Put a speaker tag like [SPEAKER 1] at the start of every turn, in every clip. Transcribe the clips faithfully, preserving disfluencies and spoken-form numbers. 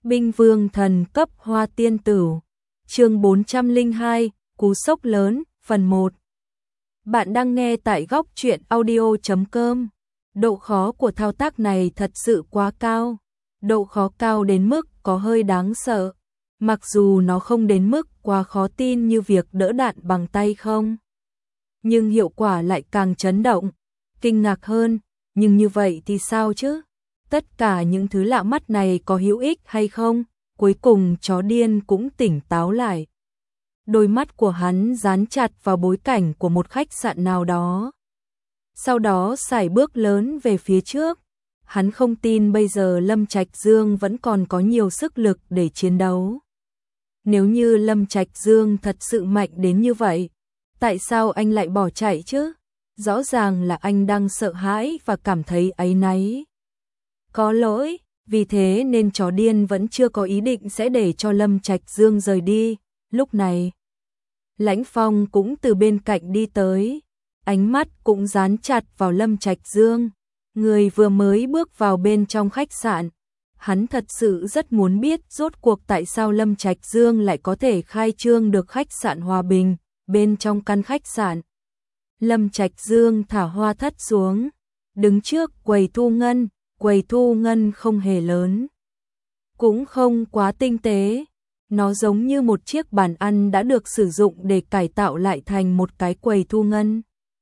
[SPEAKER 1] Binh Vương thần cấp Hoa Tiên Tử. Chương bốn trăm lẻ hai, cú sốc lớn, phần một. Bạn đang nghe tại góc truyện audio chấm com. Độ khó của thao tác này thật sự quá cao. Độ khó cao đến mức có hơi đáng sợ. Mặc dù nó không đến mức quá khó tin như việc đỡ đạn bằng tay không. Nhưng hiệu quả lại càng chấn động, kinh ngạc hơn. Nhưng như vậy thì sao chứ? Tất cả những thứ lạ mắt này có hữu ích hay không? Cuối cùng chó điên cũng tỉnh táo lại. Đôi mắt của hắn dán chặt vào bối cảnh của một khách sạn nào đó. Sau đó sải bước lớn về phía trước. Hắn không tin bây giờ Lâm Trạch Dương vẫn còn có nhiều sức lực để chiến đấu. Nếu như Lâm Trạch Dương thật sự mạnh đến như vậy, tại sao anh lại bỏ chạy chứ? Rõ ràng là anh đang sợ hãi và cảm thấy áy náy. Có lỗi, vì thế nên chó điên vẫn chưa có ý định sẽ để cho Lâm Trạch Dương rời đi. Lúc này, Lãnh Phong cũng từ bên cạnh đi tới, ánh mắt cũng dán chặt vào Lâm Trạch Dương, người vừa mới bước vào bên trong khách sạn. Hắn thật sự rất muốn biết rốt cuộc tại sao Lâm Trạch Dương lại có thể khai trương được khách sạn Hòa Bình. Bên trong căn khách sạn, Lâm Trạch Dương thả hoa thất xuống, đứng trước quầy thu ngân. Quầy thu ngân không hề lớn, cũng không quá tinh tế. Nó giống như một chiếc bàn ăn đã được sử dụng để cải tạo lại thành một cái quầy thu ngân.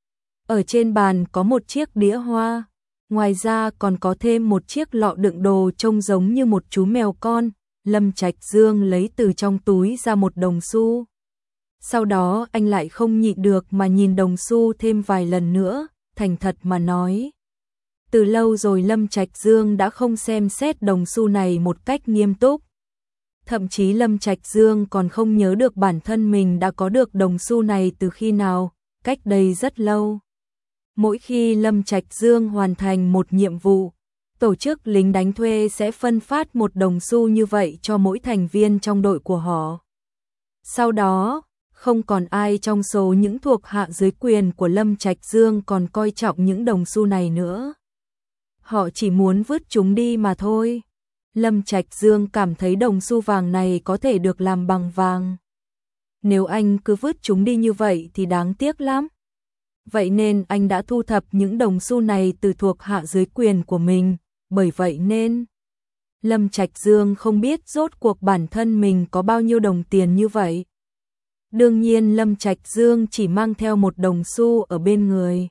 [SPEAKER 1] Ở trên bàn có một chiếc đĩa hoa, ngoài ra còn có thêm một chiếc lọ đựng đồ trông giống như một chú mèo con. Lâm Trạch Dương lấy từ trong túi ra một đồng xu. Sau đó anh lại không nhịn được mà nhìn đồng xu thêm vài lần nữa, thành thật mà nói. Từ lâu rồi Lâm Trạch Dương đã không xem xét đồng xu này một cách nghiêm túc. Thậm chí Lâm Trạch Dương còn không nhớ được bản thân mình đã có được đồng xu này từ khi nào, cách đây rất lâu. Mỗi khi Lâm Trạch Dương hoàn thành một nhiệm vụ, tổ chức lính đánh thuê sẽ phân phát một đồng xu như vậy cho mỗi thành viên trong đội của họ. Sau đó, không còn ai trong số những thuộc hạ dưới quyền của Lâm Trạch Dương còn coi trọng những đồng xu này nữa. Họ chỉ muốn vứt chúng đi mà thôi. Lâm Trạch Dương cảm thấy đồng xu vàng này có thể được làm bằng vàng. Nếu anh cứ vứt chúng đi như vậy thì đáng tiếc lắm. Vậy nên anh đã thu thập những đồng xu này từ thuộc hạ dưới quyền của mình. Bởi vậy nên Lâm Trạch Dương không biết rốt cuộc bản thân mình có bao nhiêu đồng tiền như vậy. Đương nhiên Lâm Trạch Dương chỉ mang theo một đồng xu ở bên người.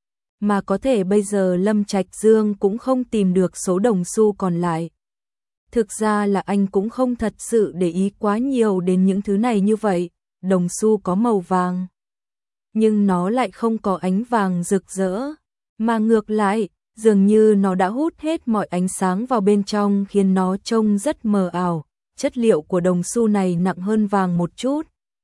[SPEAKER 1] Mà có thể bây giờ Lâm Trạch Dương cũng không tìm được số đồng xu còn lại. Thực ra là anh cũng không thật sự để ý quá nhiều đến những thứ này như vậy. Đồng xu có màu vàng, nhưng nó lại không có ánh vàng rực rỡ. Mà ngược lại, dường như nó đã hút hết mọi ánh sáng vào bên trong khiến nó trông rất mờ ảo. Chất liệu của đồng xu này nặng hơn vàng một chút.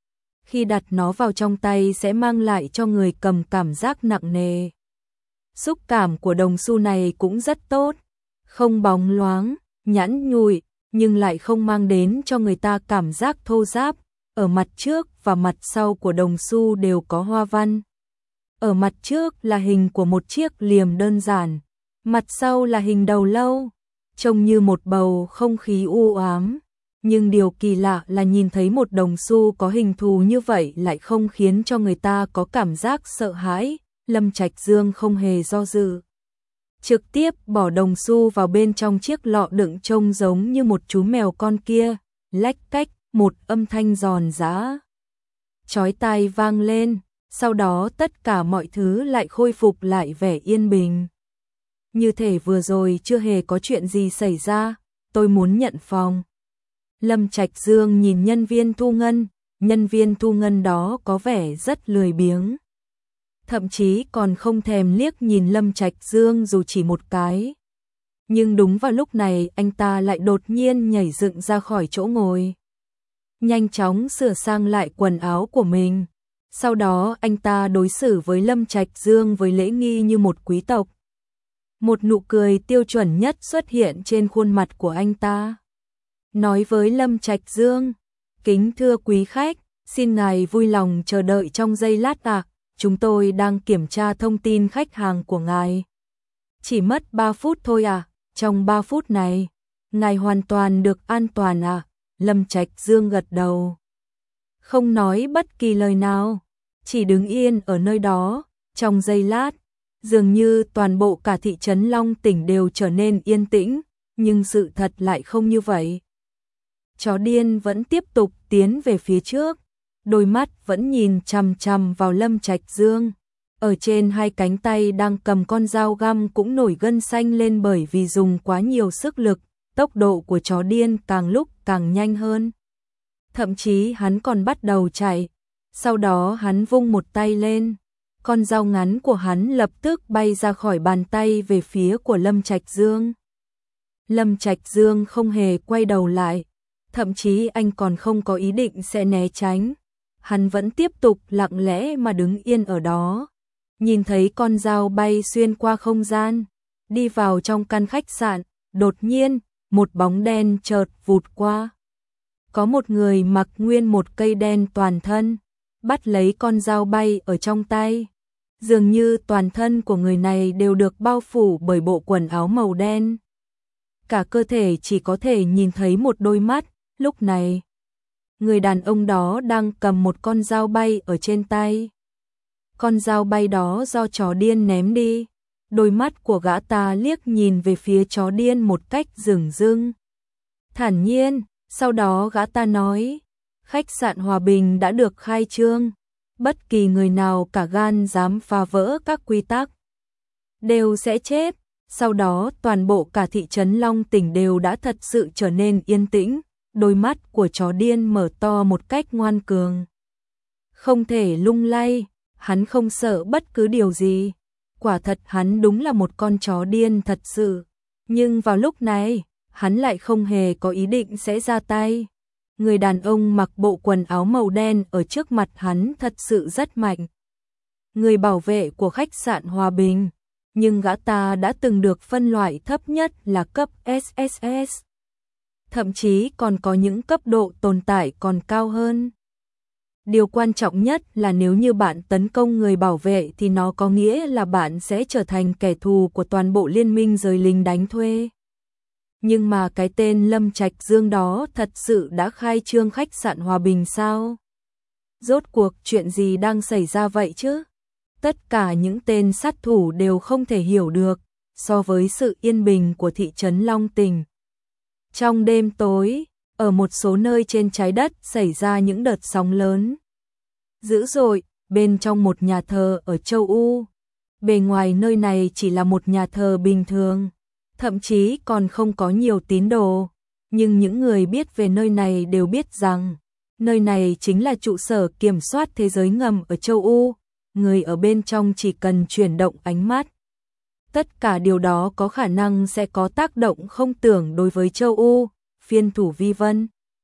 [SPEAKER 1] Khi đặt nó vào trong tay sẽ mang lại cho người cầm cảm giác nặng nề. Xúc cảm của đồng xu này cũng rất tốt, không bóng loáng, nhẵn nhụi, nhưng lại không mang đến cho người ta cảm giác thô ráp. Ở mặt trước và mặt sau của đồng xu đều có hoa văn. Ở mặt trước là hình của một chiếc liềm đơn giản, mặt sau là hình đầu lâu, trông như một bầu không khí u ám. Nhưng điều kỳ lạ là nhìn thấy một đồng xu có hình thù như vậy lại không khiến cho người ta có cảm giác sợ hãi. Lâm Trạch Dương không hề do dự, trực tiếp bỏ đồng xu vào bên trong chiếc lọ đựng trông giống như một chú mèo con kia. Lách cách, một âm thanh giòn giã, chói tai vang lên. Sau đó tất cả mọi thứ lại khôi phục lại vẻ yên bình. Như thể vừa rồi chưa hề có chuyện gì xảy ra. Tôi muốn nhận phòng. Lâm Trạch Dương nhìn nhân viên thu ngân. Nhân viên thu ngân đó có vẻ rất lười biếng. Thậm chí còn không thèm liếc nhìn Lâm Trạch Dương dù chỉ một cái. Nhưng đúng vào lúc này anh ta lại đột nhiên nhảy dựng ra khỏi chỗ ngồi. Nhanh chóng sửa sang lại quần áo của mình. Sau đó anh ta đối xử với Lâm Trạch Dương với lễ nghi như một quý tộc. Một nụ cười tiêu chuẩn nhất xuất hiện trên khuôn mặt của anh ta. Nói với Lâm Trạch Dương, kính thưa quý khách, xin ngài vui lòng chờ đợi trong giây lát ạ. Chúng tôi đang kiểm tra thông tin khách hàng của ngài. Chỉ mất ba phút thôi à? Trong ba phút này, Ngài hoàn toàn được an toàn à? Lâm Trạch Dương gật đầu. Không nói bất kỳ lời nào, chỉ đứng yên ở nơi đó, trong giây lát, dường như toàn bộ cả thị trấn Long Tỉnh đều trở nên yên tĩnh, nhưng sự thật lại không như vậy. Chó điên vẫn tiếp tục tiến về phía trước, đôi mắt vẫn nhìn chằm chằm vào Lâm Trạch Dương. Ở trên hai cánh tay đang cầm con dao găm cũng nổi gân xanh lên bởi vì dùng quá nhiều sức lực, tốc độ của chó điên càng lúc càng nhanh hơn. Thậm chí hắn còn bắt đầu chạy, sau đó hắn vung một tay lên, con dao ngắn của hắn lập tức bay ra khỏi bàn tay về phía của Lâm Trạch Dương. Lâm Trạch Dương không hề quay đầu lại, thậm chí anh còn không có ý định sẽ né tránh. Hắn vẫn tiếp tục lặng lẽ mà đứng yên ở đó, nhìn thấy con dao bay xuyên qua không gian, đi vào trong căn khách sạn, đột nhiên, một bóng đen chợt vụt qua. Có một người mặc nguyên một cây đen toàn thân, bắt lấy con dao bay ở trong tay. Dường như toàn thân của người này đều được bao phủ bởi bộ quần áo màu đen. Cả cơ thể chỉ có thể nhìn thấy một đôi mắt, lúc này. Người đàn ông đó đang cầm một con dao bay ở trên tay. Con dao bay đó do chó điên ném đi. Đôi mắt của gã ta liếc nhìn về phía chó điên một cách dửng dưng. Thản nhiên, sau đó gã ta nói, khách sạn Hòa Bình đã được khai trương. Bất kỳ người nào cả gan dám phá vỡ các quy tắc đều sẽ chết. Sau đó toàn bộ cả thị trấn Long Tỉnh đều đã thật sự trở nên yên tĩnh. Đôi mắt của chó điên mở to một cách ngoan cường, không thể lung lay, hắn không sợ bất cứ điều gì. Quả thật hắn đúng là một con chó điên thật sự. Nhưng vào lúc này, hắn lại không hề có ý định sẽ ra tay. Người đàn ông mặc bộ quần áo màu đen ở trước mặt hắn thật sự rất mạnh. Người bảo vệ của khách sạn Hòa Bình, nhưng gã ta đã từng được phân loại thấp nhất là cấp ét ét ét. Thậm chí còn có những cấp độ tồn tại còn cao hơn. Điều quan trọng nhất là nếu như bạn tấn công người bảo vệ thì nó có nghĩa là bạn sẽ trở thành kẻ thù của toàn bộ liên minh giới lính đánh thuê. Nhưng mà cái tên Lâm Trạch Dương đó thật sự đã khai trương khách sạn Hòa Bình sao? Rốt cuộc chuyện gì đang xảy ra vậy chứ? Tất cả những tên sát thủ đều không thể hiểu được so với sự yên bình của thị trấn Long Tỉnh. Trong đêm tối, ở một số nơi trên trái đất xảy ra những đợt sóng lớn dữ dội, bên trong một nhà thờ ở châu Âu. Bề ngoài nơi này chỉ là một nhà thờ bình thường, thậm chí còn không có nhiều tín đồ, nhưng những người biết về nơi này đều biết rằng nơi này chính là trụ sở kiểm soát thế giới ngầm ở châu Âu. Người ở bên trong chỉ cần chuyển động ánh mắt, tất cả điều đó có khả năng sẽ có tác động không tưởng đối với châu Âu. Phiên thủ vi vân,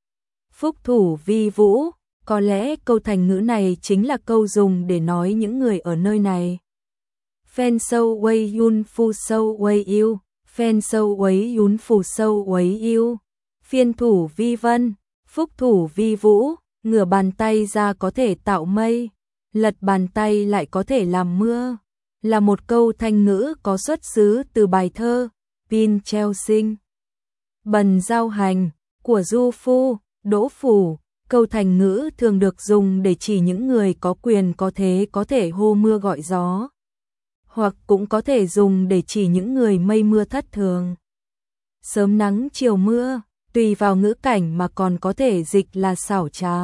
[SPEAKER 1] phúc thủ vi vũ, có lẽ câu thành ngữ này chính là câu dùng để nói những người ở nơi này. Phen sâu wei yun phu sâu wei yêu, phen sâu wei yun phu sâu wei yêu. Phiên thủ vi vân, phúc thủ vi vũ, ngửa bàn tay ra có thể tạo mây, lật bàn tay lại có thể làm mưa, là một câu thanh ngữ có xuất xứ từ bài thơ Pin Treo Sinh Bần Giao Hành của Du Phu, Đỗ Phủ. Câu thành ngữ thường được dùng để chỉ những người có quyền có thế có thể hô mưa gọi gió, hoặc cũng có thể dùng để chỉ những người mây mưa thất thường. Sớm nắng chiều mưa, tùy vào ngữ cảnh mà còn có thể dịch là xảo trá,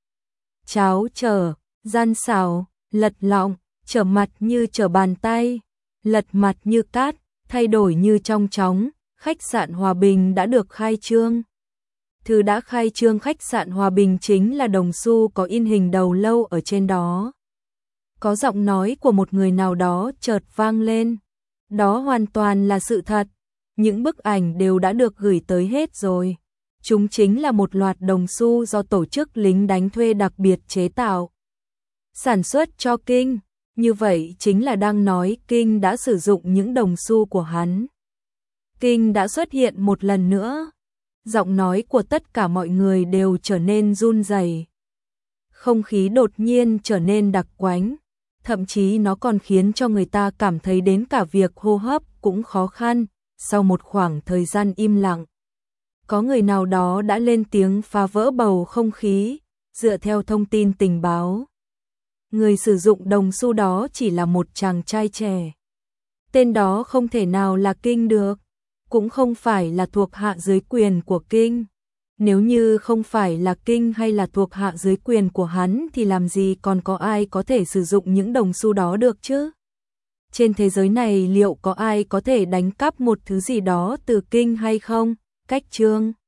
[SPEAKER 1] cháo trở, gian xảo, lật lọng, trở mặt như trở bàn tay, lật mặt như cát, thay đổi như trong chóng. Khách sạn Hòa Bình đã được khai trương. Thứ đã khai trương khách sạn Hòa Bình chính là đồng xu có in hình đầu lâu ở trên đó. Có giọng nói của một người nào đó chợt vang lên. Đó hoàn toàn là sự thật. Những bức ảnh đều đã được gửi tới hết rồi. Chúng chính là một loạt đồng xu do tổ chức lính đánh thuê đặc biệt chế tạo, sản xuất cho Kinh. Như vậy chính là đang nói Kinh đã sử dụng những đồng xu của hắn. Kinh đã xuất hiện một lần nữa. Giọng nói của tất cả mọi người đều trở nên run rẩy. Không khí đột nhiên trở nên đặc quánh, thậm chí nó còn khiến cho người ta cảm thấy đến cả việc hô hấp cũng khó khăn. Sau một khoảng thời gian im lặng, có người nào đó đã lên tiếng phá vỡ bầu không khí, dựa theo thông tin tình báo. Người sử dụng đồng xu đó chỉ là một chàng trai trẻ. Tên đó không thể nào là Kinh được, cũng không phải là thuộc hạ dưới quyền của Kinh. Nếu như không phải là Kinh hay là thuộc hạ dưới quyền của hắn thì làm gì còn có ai có thể sử dụng những đồng xu đó được chứ? Trên thế giới này liệu có ai có thể đánh cắp một thứ gì đó từ Kinh hay không? Cách chương